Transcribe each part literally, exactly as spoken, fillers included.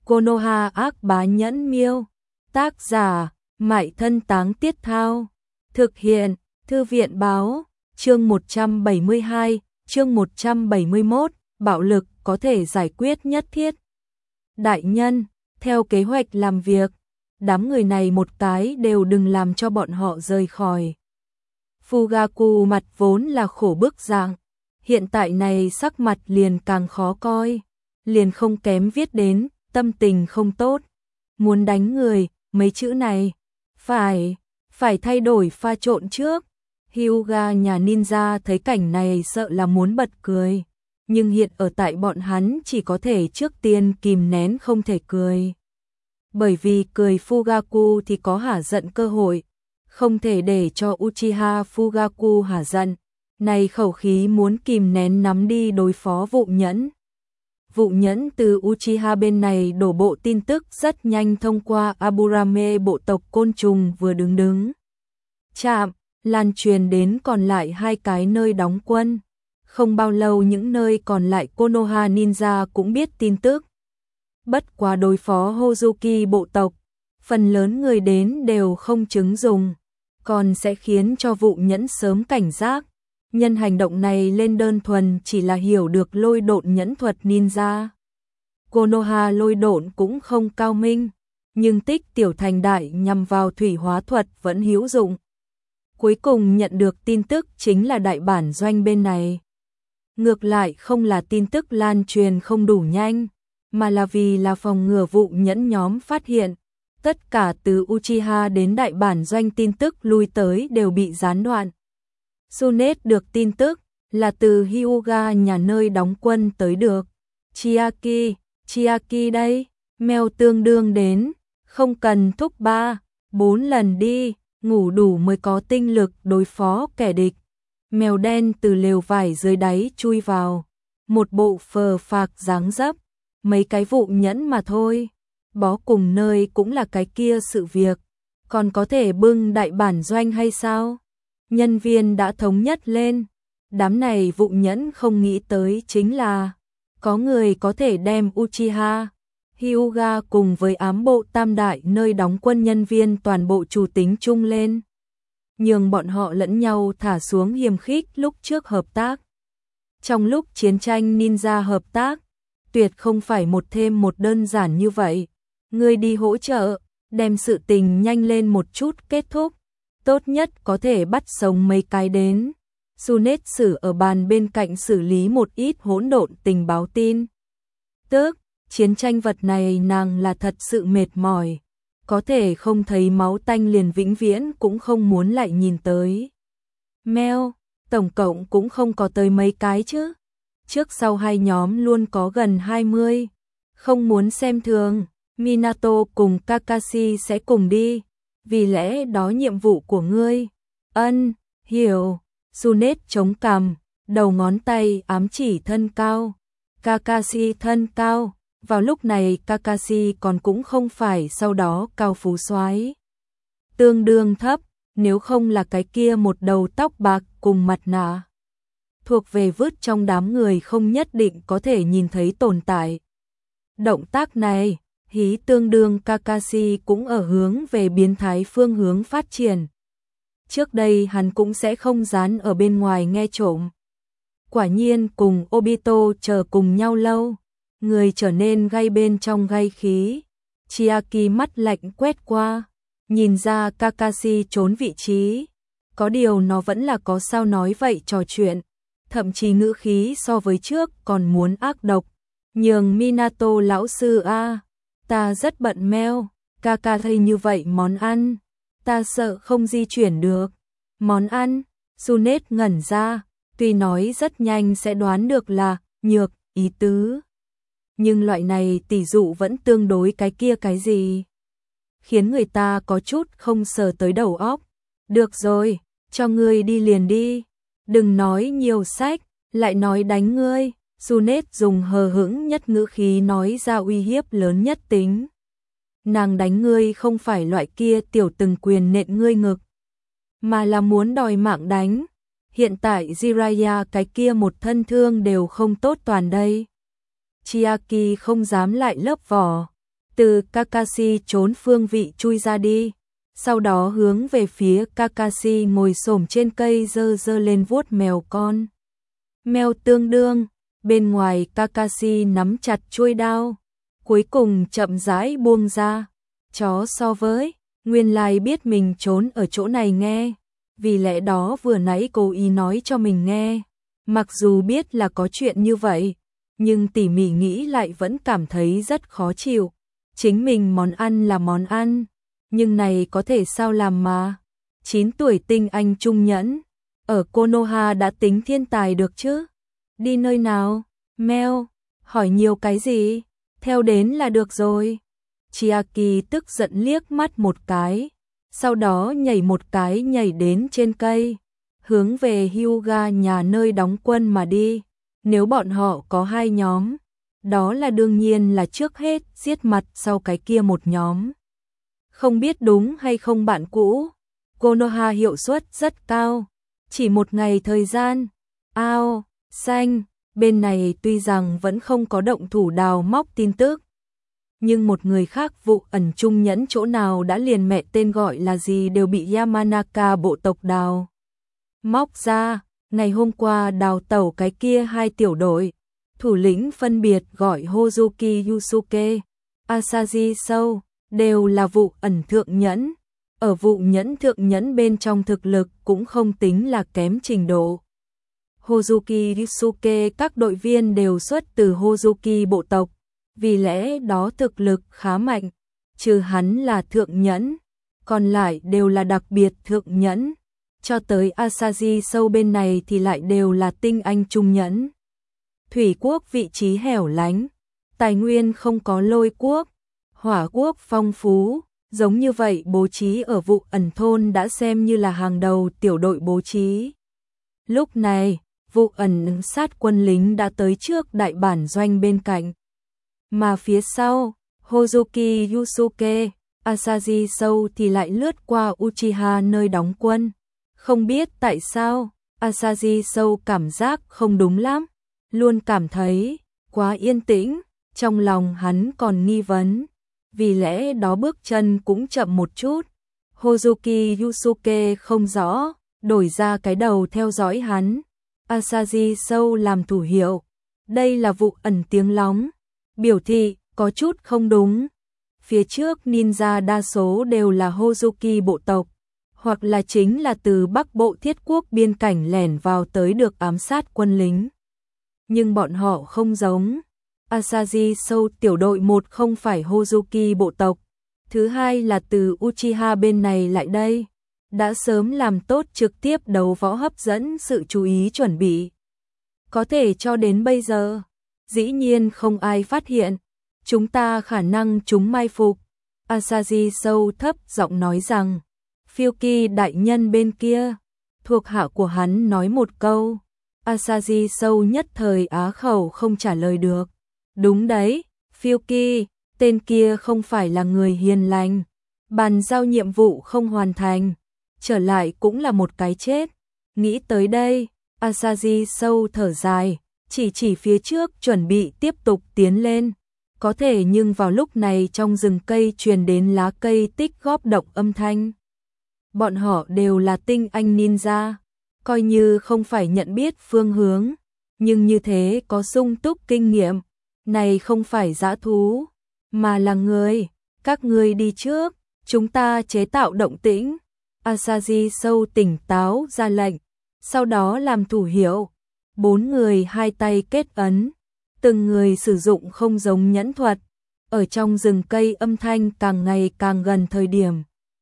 Konoha ác bá nhẫn miêu. Tác giả, Mại Thân Táng Tiết Thao. Thực hiện, Thư viện báo. Chương một trăm bảy mươi hai, chương một trăm bảy mươi mốt, bạo lực có thể giải quyết nhất thiết. Đại nhân, theo kế hoạch làm việc, đám người này một cái đều đừng làm cho bọn họ rời khỏi. Fugaku mặt vốn là khổ bức dạng, hiện tại này sắc mặt liền càng khó coi, liền không kém viết đến, tâm tình không tốt, muốn đánh người, mấy chữ này, phải, phải thay đổi pha trộn trước. Hyuga nhà ninja thấy cảnh này sợ là muốn bật cười, nhưng hiện ở tại bọn hắn chỉ có thể trước tiên kìm nén không thể cười. Bởi vì cười Fugaku thì có hả giận cơ hội, không thể để cho Uchiha Fugaku hả giận, này khẩu khí muốn kìm nén nắm đi đối phó Vụ Nhẫn. Vụ Nhẫn từ Uchiha bên này đổ bộ tin tức rất nhanh thông qua Aburame bộ tộc côn trùng vừa đứng đứng. Chạm, lan truyền đến còn lại hai cái nơi đóng quân. Không bao lâu những nơi còn lại Konoha Ninja cũng biết tin tức. Bất quá đối phó Hozuki bộ tộc, phần lớn người đến đều không chứng dùng, còn sẽ khiến cho Vụ Nhẫn sớm cảnh giác. Nhân hành động này lên đơn thuần chỉ là hiểu được lôi độn nhẫn thuật ninja. Konoha lôi độn cũng không cao minh, nhưng tích tiểu thành đại nhằm vào thủy hóa thuật vẫn hữu dụng. Cuối cùng nhận được tin tức chính là đại bản doanh bên này. Ngược lại không là tin tức lan truyền không đủ nhanh, mà là vì là phòng ngừa Vụ Nhẫn nhóm phát hiện. Tất cả từ Uchiha đến đại bản doanh tin tức lui tới đều bị gián đoạn. Sunet được tin tức là từ Hyuga nhà nơi đóng quân tới được. Chiaki, Chiaki đây, mèo tương đương đến, không cần thúc ba, bốn lần đi, ngủ đủ mới có tinh lực đối phó kẻ địch. Mèo đen từ lều vải dưới đáy chui vào, một bộ phờ phạc dáng dấp, mấy cái Vụ Nhẫn mà thôi, bó cùng nơi cũng là cái kia sự việc, còn có thể bưng đại bản doanh hay sao? Nhân viên đã thống nhất lên, đám này Vụ Nhẫn không nghĩ tới chính là có người có thể đem Uchiha, Hyuga cùng với ám bộ tam đại nơi đóng quân nhân viên toàn bộ chủ tính chung lên, nhường bọn họ lẫn nhau thả xuống hiềm khích lúc trước hợp tác. Trong lúc chiến tranh ninja hợp tác, tuyệt không phải một thêm một đơn giản như vậy, người đi hỗ trợ, đem sự tình nhanh lên một chút kết thúc. Tốt nhất có thể bắt sống mấy cái đến. Sunet xử ở bàn bên cạnh xử lý một ít hỗn độn tình báo tin. Tức, chiến tranh vật này nàng là thật sự mệt mỏi. Có thể không thấy máu tanh liền vĩnh viễn cũng không muốn lại nhìn tới. Mèo, tổng cộng cũng không có tới mấy cái chứ. Trước sau hai nhóm luôn có gần hai mươi. Không muốn xem thường, Minato cùng Kakashi sẽ cùng đi. Vì lẽ đó nhiệm vụ của ngươi. Ân, hiểu. Sunet chống cằm, đầu ngón tay ám chỉ thân cao. Kakashi thân cao. Vào lúc này Kakashi còn cũng không phải sau đó cao phú soái, tương đương thấp, nếu không là cái kia một đầu tóc bạc cùng mặt nạ. Thuộc về vứt trong đám người không nhất định có thể nhìn thấy tồn tại. Động tác này hí tương đương Kakashi cũng ở hướng về biến thái phương hướng phát triển. Trước đây hắn cũng sẽ không dán ở bên ngoài nghe trộm. Quả nhiên cùng Obito chờ cùng nhau lâu, người trở nên gay bên trong gay khí. Chiaki mắt lạnh quét qua, nhìn ra Kakashi trốn vị trí. Có điều nó vẫn là có sao nói vậy trò chuyện, thậm chí ngữ khí so với trước còn muốn ác độc. Nhường Minato lão sư a, ta rất bận meo, Kaka thấy như vậy món ăn, ta sợ không di chuyển được. Món ăn, Sunet ngẩn ra, tuy nói rất nhanh sẽ đoán được là nhược, ý tứ. Nhưng loại này tỷ dụ vẫn tương đối cái kia cái gì, khiến người ta có chút không sờ tới đầu óc. Được rồi, cho ngươi đi liền đi, đừng nói nhiều sách, lại nói đánh ngươi. Sunet dùng hờ hững nhất ngữ khí nói ra uy hiếp lớn nhất tính. Nàng đánh ngươi không phải loại kia tiểu từng quyền nện ngươi ngực, mà là muốn đòi mạng đánh. Hiện tại Jiraiya cái kia một thân thương đều không tốt toàn đây. Chiaki không dám lại lấp vỏ, từ Kakashi trốn phương vị chui ra đi, sau đó hướng về phía Kakashi ngồi xổm trên cây giơ giơ lên vuốt mèo con. Mèo tương đương, bên ngoài Kakashi nắm chặt chuôi đao, cuối cùng chậm rãi buông ra. Chó so với, nguyên lai biết mình trốn ở chỗ này nghe, vì lẽ đó vừa nãy cố ý nói cho mình nghe. Mặc dù biết là có chuyện như vậy, nhưng tỉ mỉ nghĩ lại vẫn cảm thấy rất khó chịu. Chính mình món ăn là món ăn, nhưng này có thể sao làm mà. chín tuổi tinh anh trung nhẫn, ở Konoha đã tính thiên tài được chứ. Đi nơi nào? Mèo, hỏi nhiều cái gì? Theo đến là được rồi. Chiaki tức giận liếc mắt một cái, sau đó nhảy một cái nhảy đến trên cây, hướng về Hyuga nhà nơi đóng quân mà đi. Nếu bọn họ có hai nhóm, đó là đương nhiên là trước hết giết mặt sau cái kia một nhóm. Không biết đúng hay không bạn cũ, Konoha hiệu suất rất cao, chỉ một ngày thời gian. Ao, xanh, bên này tuy rằng vẫn không có động thủ đào móc tin tức, nhưng một người khác vụ ẩn trung nhẫn chỗ nào đã liền mẹ tên gọi là gì đều bị Yamanaka bộ tộc đào móc ra. Ngày hôm qua đào tẩu cái kia hai tiểu đội, thủ lĩnh phân biệt gọi Hozuki Yusuke, Asahi Sou, đều là vụ ẩn thượng nhẫn. Ở vụ nhẫn thượng nhẫn bên trong thực lực cũng không tính là kém trình độ. Hozuki Yusuke các đội viên đều xuất từ Hozuki bộ tộc, vì lẽ đó thực lực khá mạnh, trừ hắn là thượng nhẫn, còn lại đều là đặc biệt thượng nhẫn. Cho tới Asahi Sou bên này thì lại đều là tinh anh trung nhẫn. Thủy quốc vị trí hẻo lánh, tài nguyên không có lôi quốc, hỏa quốc phong phú, giống như vậy bố trí ở vụ ẩn thôn đã xem như là hàng đầu tiểu đội bố trí. Lúc này, vụ ẩn sát quân lính đã tới trước đại bản doanh bên cạnh. Mà phía sau, Hozuki Yusuke, Asahi Sou thì lại lướt qua Uchiha nơi đóng quân. Không biết tại sao, Asahi Sou cảm giác không đúng lắm, luôn cảm thấy quá yên tĩnh, trong lòng hắn còn nghi vấn, vì lẽ đó bước chân cũng chậm một chút. Hozuki Yusuke không rõ, đổi ra cái đầu theo dõi hắn. Asahi Sou làm thủ hiệu, đây là vụ ẩn tiếng lóng, biểu thị có chút không đúng. Phía trước ninja đa số đều là Hozuki bộ tộc, hoặc là chính là từ Bắc Bộ Thiết Quốc biên cảnh lẻn vào tới được ám sát quân lính. Nhưng bọn họ không giống. Asahi Sou tiểu đội một không phải Hozuki bộ tộc, thứ hai là từ Uchiha bên này lại đây, đã sớm làm tốt trực tiếp đấu võ hấp dẫn sự chú ý chuẩn bị. Có thể cho đến bây giờ, dĩ nhiên không ai phát hiện, chúng ta khả năng chúng mai phục. Asahi Sou thấp giọng nói rằng, Fyuki đại nhân bên kia, thuộc hạ của hắn nói một câu. Asahi Sou nhất thời á khẩu không trả lời được. Đúng đấy, Fyuki, tên kia không phải là người hiền lành, bàn giao nhiệm vụ không hoàn thành, trở lại cũng là một cái chết. Nghĩ tới đây, Asahi Sou thở dài, chỉ chỉ phía trước chuẩn bị tiếp tục tiến lên. Có thể nhưng vào lúc này trong rừng cây truyền đến lá cây tích góp động âm thanh. Bọn họ đều là tinh anh ninja, coi như không phải nhận biết phương hướng, nhưng như thế có sung túc kinh nghiệm. Này không phải dã thú, mà là người. Các ngươi đi trước, chúng ta chế tạo động tĩnh. Asahi Sou tỉnh táo ra lệnh, sau đó làm thủ hiệu. Bốn người hai tay kết ấn, từng người sử dụng không giống nhẫn thuật. Ở trong rừng cây âm thanh càng ngày càng gần thời điểm,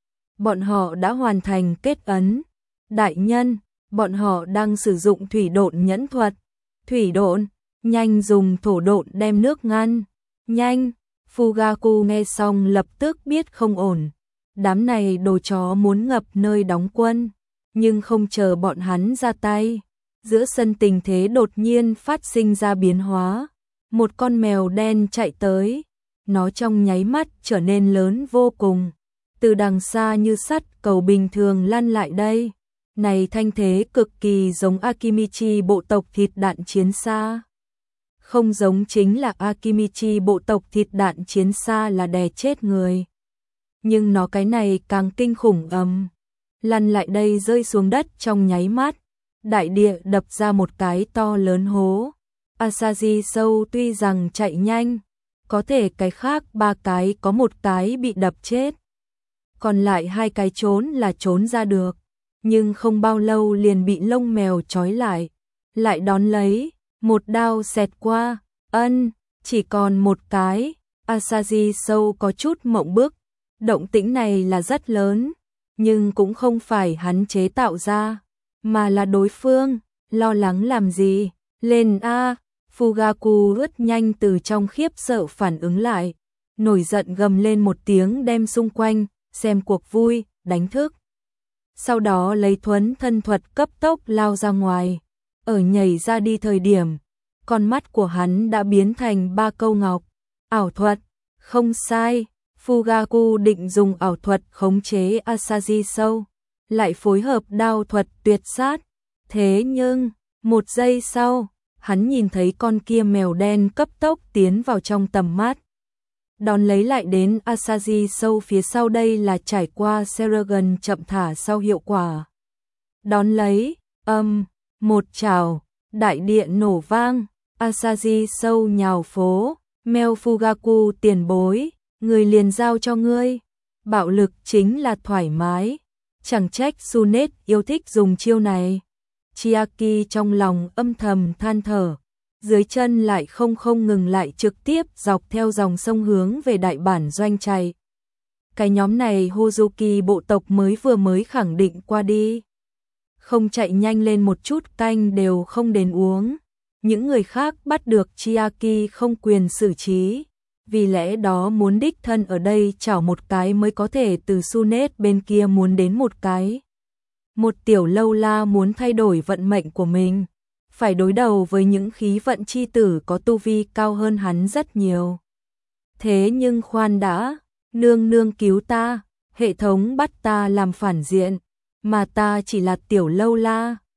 bọn họ đã hoàn thành kết ấn. Đại nhân, bọn họ đang sử dụng thủy độn nhẫn thuật. Thủy độn, nhanh dùng thổ độn đem nước ngăn. Nhanh, Fugaku nghe xong lập tức biết không ổn. Đám này đồ chó muốn ngập nơi đóng quân, nhưng không chờ bọn hắn ra tay. Giữa sân tình thế đột nhiên phát sinh ra biến hóa. Một con mèo đen chạy tới, nó trong nháy mắt trở nên lớn vô cùng. Từ đằng xa như sắt cầu bình thường lăn lại đây. Này thanh thế cực kỳ giống Akimichi bộ tộc thịt đạn chiến xa. Không giống chính là Akimichi bộ tộc thịt đạn chiến xa là đè chết người. Nhưng nó cái này càng kinh khủng ầm. Lăn lại đây rơi xuống đất trong nháy mắt. Đại địa đập ra một cái to lớn hố. Asahi Sâu tuy rằng chạy nhanh, có thể cái khác ba cái có một cái bị đập chết. Còn lại hai cái trốn là trốn ra được. Nhưng không bao lâu liền bị lông mèo trói lại. Lại đón lấy, một đao xẹt qua, ân, chỉ còn một cái. Asahi Sâu có chút mộng bức. Động tĩnh này là rất lớn, nhưng cũng không phải hắn chế tạo ra, mà là đối phương. Lo lắng làm gì? Lên a! Fugaku rất nhanh từ trong khiếp sợ phản ứng lại, nổi giận gầm lên một tiếng đem xung quanh, xem cuộc vui, đánh thức. Sau đó lấy thuấn thân thuật cấp tốc lao ra ngoài, ở nhảy ra đi thời điểm, con mắt của hắn đã biến thành ba câu ngọc, ảo thuật, không sai. Fugaku định dùng ảo thuật khống chế Asahi Sâu, lại phối hợp đao thuật tuyệt sát. Thế nhưng, một giây sau, hắn nhìn thấy con kia mèo đen cấp tốc tiến vào trong tầm mắt. Đón lấy lại đến Asahi Sâu phía sau, đây là trải qua Seragon chậm thả sau hiệu quả. Đón lấy, âm, một chảo, đại địa nổ vang, Asahi Sâu nhào phố, mèo Fugaku tiền bối. Người liền giao cho ngươi. Bạo lực chính là thoải mái. Chẳng trách Sunet yêu thích dùng chiêu này. Chiaki trong lòng âm thầm than thở. Dưới chân lại không không ngừng lại, trực tiếp dọc theo dòng sông hướng về đại bản doanh chạy. Cái nhóm này Hozuki bộ tộc mới vừa mới khẳng định qua đi. Không chạy nhanh lên một chút canh đều không đến uống. Những người khác bắt được Chiaki không quyền xử trí. Vì lẽ đó muốn đích thân ở đây chảo một cái mới có thể từ Sunet bên kia muốn đến một cái. Một tiểu lâu la muốn thay đổi vận mệnh của mình, phải đối đầu với những khí vận chi tử có tu vi cao hơn hắn rất nhiều. Thế nhưng khoan đã, nương nương cứu ta, hệ thống bắt ta làm phản diện, mà ta chỉ là tiểu lâu la,